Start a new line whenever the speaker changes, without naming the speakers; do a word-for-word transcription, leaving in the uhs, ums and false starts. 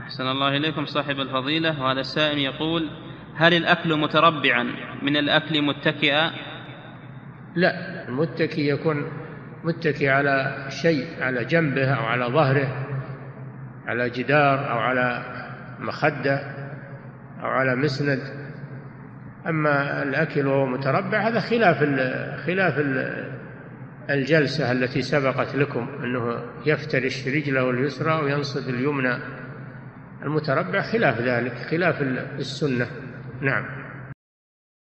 أحسن الله إليكم صاحب الفضيلة. وهذا السائل يقول: هل الأكل متربعا من الأكل متكئا؟
لا، المتكي يكون متكي على شيء، على جنبه أو على ظهره، على جدار أو على مخدة أو على مسند. أما الأكل وهو متربع هذا خلاف خلاف الجلسة التي سبقت لكم، أنه يفترش رجله اليسرى وينصب اليمنى. المتربع خلاف ذلك، خلاف السنة. نعم.